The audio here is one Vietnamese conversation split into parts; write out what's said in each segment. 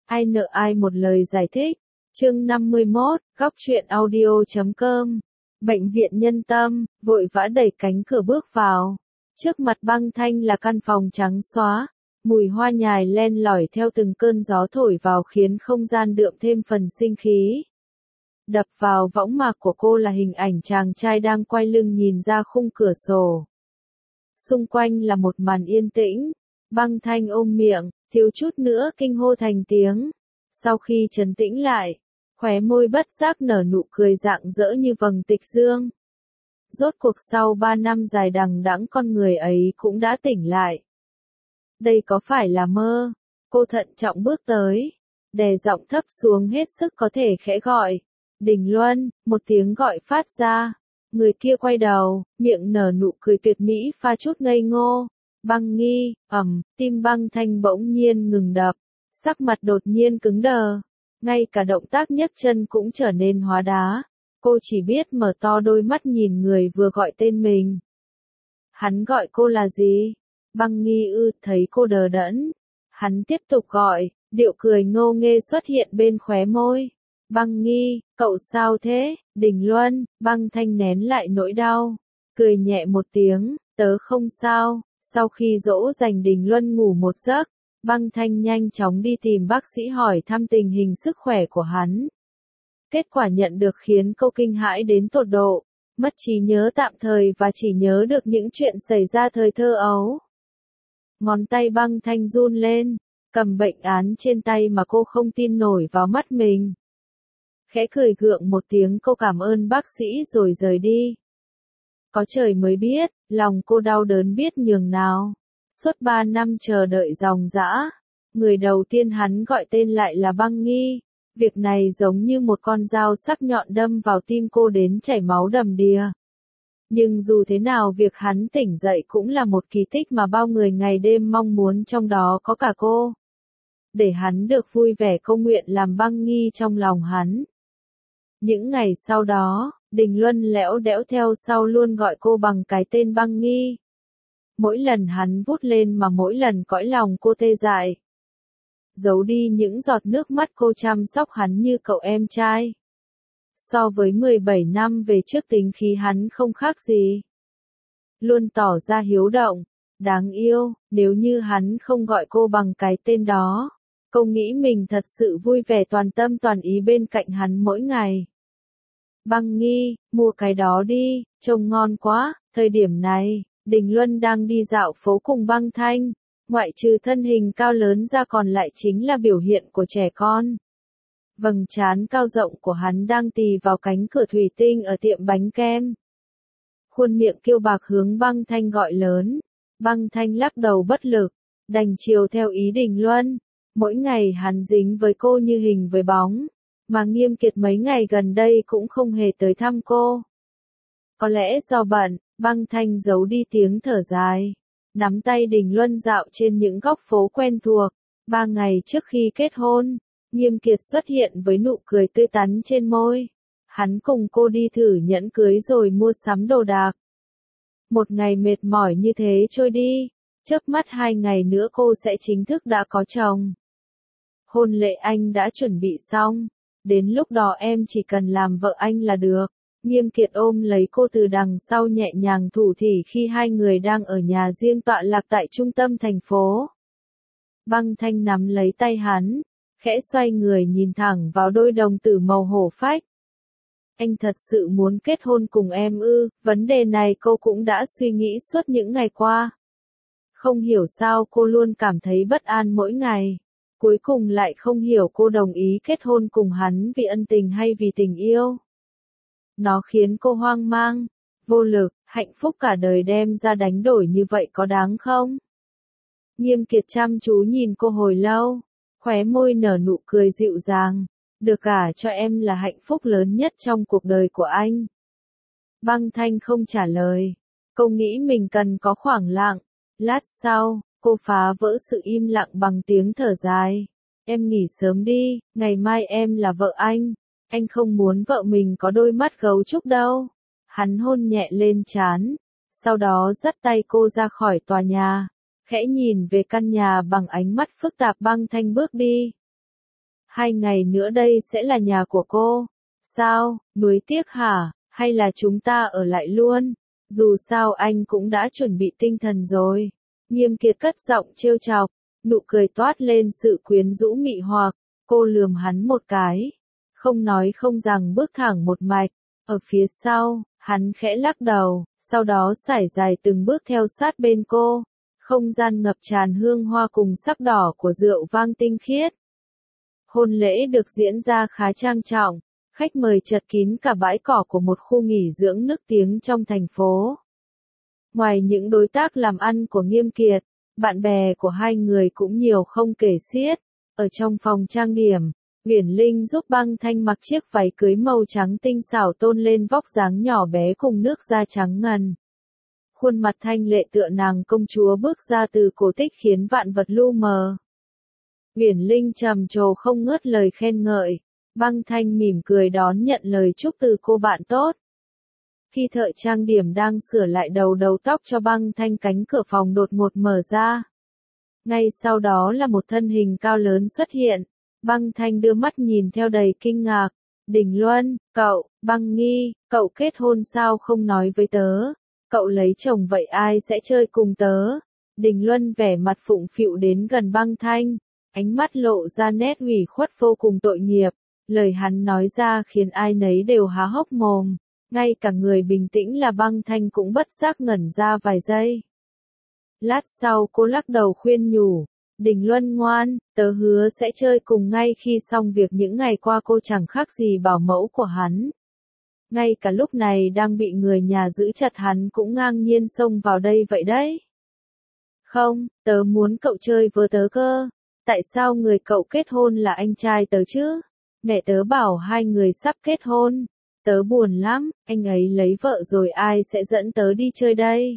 Ai nợ ai một lời giải thích. Chương 51, góc truyện audio.com. Bệnh viện Nhân Tâm, vội vã đẩy cánh cửa bước vào. Trước mặt Băng Thanh là căn phòng trắng xóa, mùi hoa nhài len lỏi theo từng cơn gió thổi vào khiến không gian đượm thêm phần sinh khí. Đập vào võng mạc của cô là hình ảnh chàng trai đang quay lưng nhìn ra khung cửa sổ. Xung quanh là một màn yên tĩnh. Băng Thanh ôm miệng, thiếu chút nữa kinh hô thành tiếng. Sau khi trấn tĩnh lại, khóe môi bất giác nở nụ cười rạng rỡ như vầng tịch dương. Rốt cuộc sau 3 năm dài đằng đẵng con người ấy cũng đã tỉnh lại. Đây có phải là mơ? Cô thận trọng bước tới, đè giọng thấp xuống hết sức có thể khẽ gọi. Đình Luân, một tiếng gọi phát ra. Người kia quay đầu, miệng nở nụ cười tuyệt mỹ pha chút ngây ngô. Băng Nghi, tim Băng Thanh bỗng nhiên ngừng đập, sắc mặt đột nhiên cứng đờ, ngay cả động tác nhấc chân cũng trở nên hóa đá. Cô chỉ biết mở to đôi mắt nhìn người vừa gọi tên mình. Hắn gọi cô là gì? Băng Nghi thấy cô đờ đẫn. Hắn tiếp tục gọi, điệu cười ngô nghê xuất hiện bên khóe môi. Băng Nghi, cậu sao thế? Đình Luân, Băng Thanh nén lại nỗi đau, cười nhẹ một tiếng, tớ không sao. Sau khi dỗ dành Đình Luân ngủ một giấc, Băng Thanh nhanh chóng đi tìm bác sĩ hỏi thăm tình hình sức khỏe của hắn. Kết quả nhận được khiến cô kinh hãi đến tột độ, mất trí nhớ tạm thời và chỉ nhớ được những chuyện xảy ra thời thơ ấu. Ngón tay Băng Thanh run lên, cầm bệnh án trên tay mà cô không tin nổi vào mắt mình. Khẽ cười gượng một tiếng cô cảm ơn bác sĩ rồi rời đi. Có trời mới biết, lòng cô đau đớn biết nhường nào. Suốt 3 năm chờ đợi ròng rã, người đầu tiên hắn gọi tên lại là Băng Nghi. Việc này giống như một con dao sắc nhọn đâm vào tim cô đến chảy máu đầm đìa. Nhưng dù thế nào việc hắn tỉnh dậy cũng là một kỳ tích mà bao người ngày đêm mong muốn, trong đó có cả cô. Để hắn được vui vẻ cô nguyện làm Băng Nghi trong lòng hắn. Những ngày sau đó, Đình Luân lẽo đẽo theo sau luôn gọi cô bằng cái tên Băng Nghi. Mỗi lần hắn vút lên mà mỗi lần cõi lòng cô tê dại. Giấu đi những giọt nước mắt cô chăm sóc hắn như cậu em trai. So với 17 năm về trước tính khí hắn không khác gì. Luôn tỏ ra hiếu động, đáng yêu, nếu như hắn không gọi cô bằng cái tên đó. Cô nghĩ mình thật sự vui vẻ toàn tâm toàn ý bên cạnh hắn mỗi ngày. Băng Nghi, mua cái đó đi, trông ngon quá. Thời điểm này, Đình Luân đang đi dạo phố cùng Băng Thanh. Ngoại trừ thân hình cao lớn ra còn lại chính là biểu hiện của trẻ con. Vầng trán cao rộng của hắn đang tì vào cánh cửa thủy tinh ở tiệm bánh kem. Khuôn miệng kiêu bạc hướng Băng Thanh gọi lớn. Băng Thanh lắc đầu bất lực, đành chiều theo ý Đình Luân. Mỗi ngày hắn dính với cô như hình với bóng, mà Nghiêm Kiệt mấy ngày gần đây cũng không hề tới thăm cô. Có lẽ do bận, Băng Thanh giấu đi tiếng thở dài, nắm tay Đình Luân dạo trên những góc phố quen thuộc. 3 ngày trước khi kết hôn, Nghiêm Kiệt xuất hiện với nụ cười tươi tắn trên môi. Hắn cùng cô đi thử nhẫn cưới rồi mua sắm đồ đạc. Một ngày mệt mỏi như thế trôi đi, chớp mắt 2 ngày nữa cô sẽ chính thức đã có chồng. Hôn lễ anh đã chuẩn bị xong, đến lúc đó em chỉ cần làm vợ anh là được. Nghiêm Kiệt ôm lấy cô từ đằng sau nhẹ nhàng thủ thỉ khi hai người đang ở nhà riêng tọa lạc tại trung tâm thành phố. Băng Thanh nắm lấy tay hắn, khẽ xoay người nhìn thẳng vào đôi đồng tử màu hổ phách. Anh thật sự muốn kết hôn cùng em ư? Vấn đề này cô cũng đã suy nghĩ suốt những ngày qua. Không hiểu sao cô luôn cảm thấy bất an mỗi ngày. Cuối cùng lại không hiểu cô đồng ý kết hôn cùng hắn vì ân tình hay vì tình yêu. Nó khiến cô hoang mang, vô lực, hạnh phúc cả đời đem ra đánh đổi như vậy có đáng không? Nghiêm Kiệt chăm chú nhìn cô hồi lâu, khóe môi nở nụ cười dịu dàng. Được gả cho em là hạnh phúc lớn nhất trong cuộc đời của anh. Băng Thanh không trả lời. Cô nghĩ mình cần có khoảng lặng. Lát sau, cô phá vỡ sự im lặng bằng tiếng thở dài. Em nghỉ sớm đi, ngày mai em là vợ anh. Anh không muốn vợ mình có đôi mắt gấu trúc đâu. Hắn hôn nhẹ lên trán, sau đó dắt tay cô ra khỏi tòa nhà. Khẽ nhìn về căn nhà bằng ánh mắt phức tạp. Băng Thanh bước đi. 2 ngày nữa đây sẽ là nhà của cô. Sao, nuối tiếc hả, hay là chúng ta ở lại luôn? Dù sao anh cũng đã chuẩn bị tinh thần rồi. Nghiêm Kiệt cất giọng trêu chọc, nụ cười toát lên sự quyến rũ mị hoặc, cô lườm hắn một cái. Không nói không rằng bước thẳng một mạch, ở phía sau, hắn khẽ lắc đầu, sau đó sải dài từng bước theo sát bên cô. Không gian ngập tràn hương hoa cùng sắc đỏ của rượu vang tinh khiết. Hôn lễ được diễn ra khá trang trọng, khách mời chật kín cả bãi cỏ của một khu nghỉ dưỡng nức tiếng trong thành phố. Ngoài những đối tác làm ăn của Nghiêm Kiệt, bạn bè của hai người cũng nhiều không kể xiết. Ở trong phòng trang điểm, Uyển Linh giúp Băng Thanh mặc chiếc váy cưới màu trắng tinh xảo tôn lên vóc dáng nhỏ bé cùng nước da trắng ngần. Khuôn mặt thanh lệ tựa nàng công chúa bước ra từ cổ tích khiến vạn vật lu mờ. Uyển Linh trầm trồ không ngớt lời khen ngợi, Băng Thanh mỉm cười đón nhận lời chúc từ cô bạn tốt. Khi thợ trang điểm đang sửa lại đầu tóc cho Băng Thanh, cánh cửa phòng đột ngột mở ra. Ngay sau đó là một thân hình cao lớn xuất hiện. Băng Thanh đưa mắt nhìn theo đầy kinh ngạc. Đình Luân, cậu, Băng Nghi, cậu kết hôn sao không nói với tớ? Cậu lấy chồng vậy ai sẽ chơi cùng tớ? Đình Luân vẻ mặt phụng phịu đến gần Băng Thanh, ánh mắt lộ ra nét ủy khuất vô cùng tội nghiệp. Lời hắn nói ra khiến ai nấy đều há hốc mồm, ngay cả người bình tĩnh là Băng Thanh cũng bất giác ngẩn ra vài giây. Lát sau cô lắc đầu khuyên nhủ, Đình Luân ngoan, tớ hứa sẽ chơi cùng ngay khi xong việc. Những ngày qua cô chẳng khác gì bảo mẫu của hắn. Ngay cả lúc này đang bị người nhà giữ chặt hắn cũng ngang nhiên xông vào đây vậy đấy. Không, tớ muốn cậu chơi với tớ cơ. Tại sao người cậu kết hôn là anh trai tớ chứ? Mẹ tớ bảo hai người sắp kết hôn. Tớ buồn lắm, anh ấy lấy vợ rồi ai sẽ dẫn tớ đi chơi đây?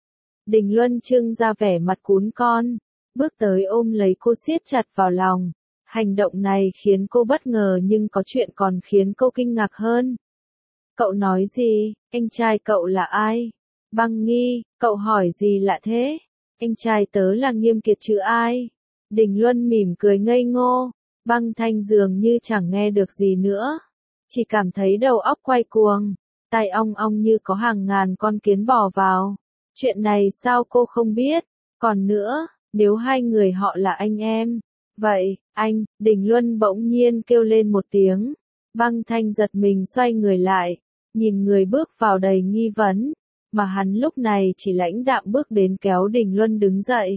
Đình Luân trưng ra vẻ mặt cún con, bước tới ôm lấy cô siết chặt vào lòng. Hành động này khiến cô bất ngờ nhưng có chuyện còn khiến cô kinh ngạc hơn. Cậu nói gì? Anh trai cậu là ai? Băng Nghi, cậu hỏi gì lạ thế? Anh trai tớ là Nghiêm Kiệt chứ ai? Đình Luân mỉm cười ngây ngô. Băng Thanh dường như chẳng nghe được gì nữa, chỉ cảm thấy đầu óc quay cuồng, tai ong ong như có hàng ngàn con kiến bò vào. Chuyện này sao cô không biết? Còn nữa, nếu hai người họ là anh em, vậy, anh, Đình Luân bỗng nhiên kêu lên một tiếng. Băng Thanh giật mình xoay người lại, nhìn người bước vào đầy nghi vấn, mà hắn lúc này chỉ lãnh đạm bước đến kéo Đình Luân đứng dậy.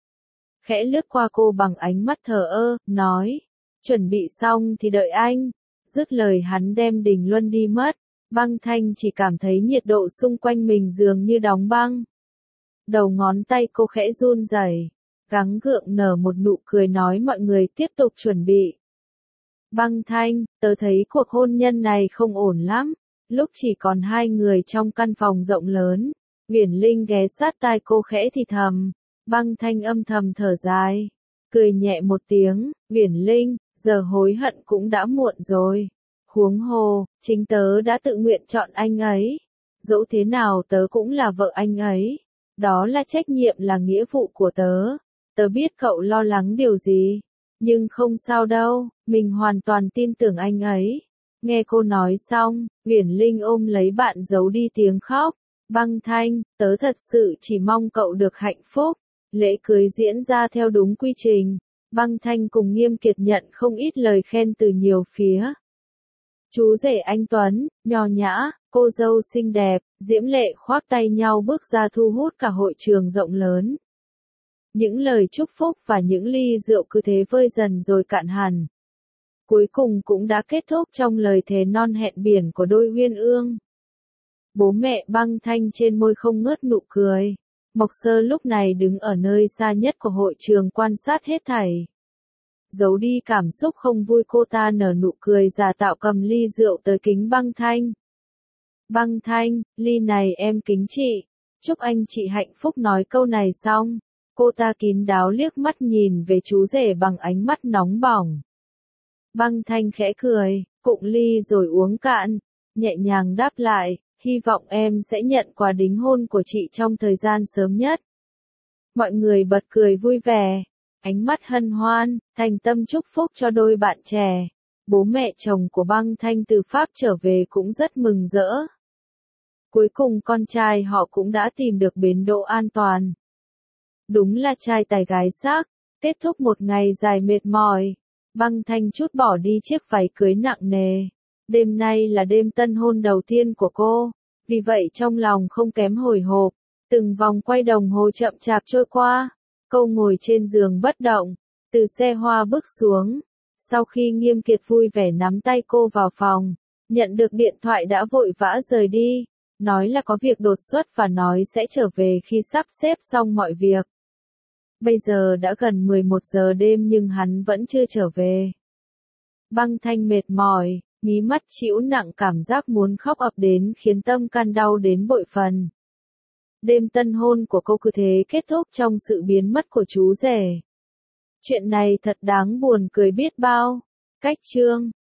Khẽ lướt qua cô bằng ánh mắt thờ ơ, nói, chuẩn bị xong thì đợi anh. Dứt lời hắn đem Đình Luân đi mất. Băng Thanh chỉ cảm thấy nhiệt độ xung quanh mình dường như đóng băng. Đầu ngón tay cô khẽ run rẩy, gắng gượng nở một nụ cười nói mọi người tiếp tục chuẩn bị. Băng Thanh, tớ thấy cuộc hôn nhân này không ổn lắm. Lúc chỉ còn hai người trong căn phòng rộng lớn, Uyển Linh ghé sát tai cô khẽ thì thầm. Băng Thanh âm thầm thở dài, cười nhẹ một tiếng, Uyển Linh, giờ hối hận cũng đã muộn rồi. Huống hồ, chính tớ đã tự nguyện chọn anh ấy. Dẫu thế nào tớ cũng là vợ anh ấy. Đó là trách nhiệm là nghĩa vụ của tớ. Tớ biết cậu lo lắng điều gì. Nhưng không sao đâu, mình hoàn toàn tin tưởng anh ấy. Nghe cô nói xong, Uyển Linh ôm lấy bạn giấu đi tiếng khóc. Băng Thanh, tớ thật sự chỉ mong cậu được hạnh phúc. Lễ cưới diễn ra theo đúng quy trình. Băng Thanh cùng Nghiêm Kiệt nhận không ít lời khen từ nhiều phía. Chú rể anh Tuấn, nho nhã, cô dâu xinh đẹp, diễm lệ khoác tay nhau bước ra thu hút cả hội trường rộng lớn. Những lời chúc phúc và những ly rượu cứ thế vơi dần rồi cạn hẳn. Cuối cùng cũng đã kết thúc trong lời thề non hẹn biển của đôi uyên ương. Bố mẹ Băng Thanh trên môi không ngớt nụ cười. Mộc Sơ lúc này đứng ở nơi xa nhất của hội trường quan sát hết thảy. Giấu đi cảm xúc không vui cô ta nở nụ cười giả tạo cầm ly rượu tới kính Băng Thanh. Băng Thanh, ly này em kính chị. Chúc anh chị hạnh phúc. Nói câu này xong, cô ta kín đáo liếc mắt nhìn về chú rể bằng ánh mắt nóng bỏng. Băng Thanh khẽ cười, cụng ly rồi uống cạn, nhẹ nhàng đáp lại, hy vọng em sẽ nhận quà đính hôn của chị trong thời gian sớm nhất. Mọi người bật cười vui vẻ. ánh mắt hân hoan, thành tâm chúc phúc cho đôi bạn trẻ. Bố mẹ chồng của Băng Thanh từ Pháp trở về cũng rất mừng rỡ. Cuối cùng con trai họ cũng đã tìm được bến đỗ an toàn. Đúng là trai tài gái sắc, kết thúc một ngày dài mệt mỏi. Băng Thanh trút bỏ đi chiếc váy cưới nặng nề. Đêm nay là đêm tân hôn đầu tiên của cô, vì vậy trong lòng không kém hồi hộp. Từng vòng quay đồng hồ chậm chạp trôi qua, cô ngồi trên giường bất động, từ xe hoa bước xuống. Sau khi Nghiêm Kiệt vui vẻ nắm tay cô vào phòng, nhận được điện thoại đã vội vã rời đi, nói là có việc đột xuất và nói sẽ trở về khi sắp xếp xong mọi việc. Bây giờ đã gần 11 giờ đêm nhưng hắn vẫn chưa trở về. Băng Thanh mệt mỏi, mí mắt chịu nặng, cảm giác muốn khóc ập đến khiến tâm can đau đến bội phần. Đêm tân hôn của cô cứ thế kết thúc trong sự biến mất của chú rể. Chuyện này thật đáng buồn cười biết bao. Cách chương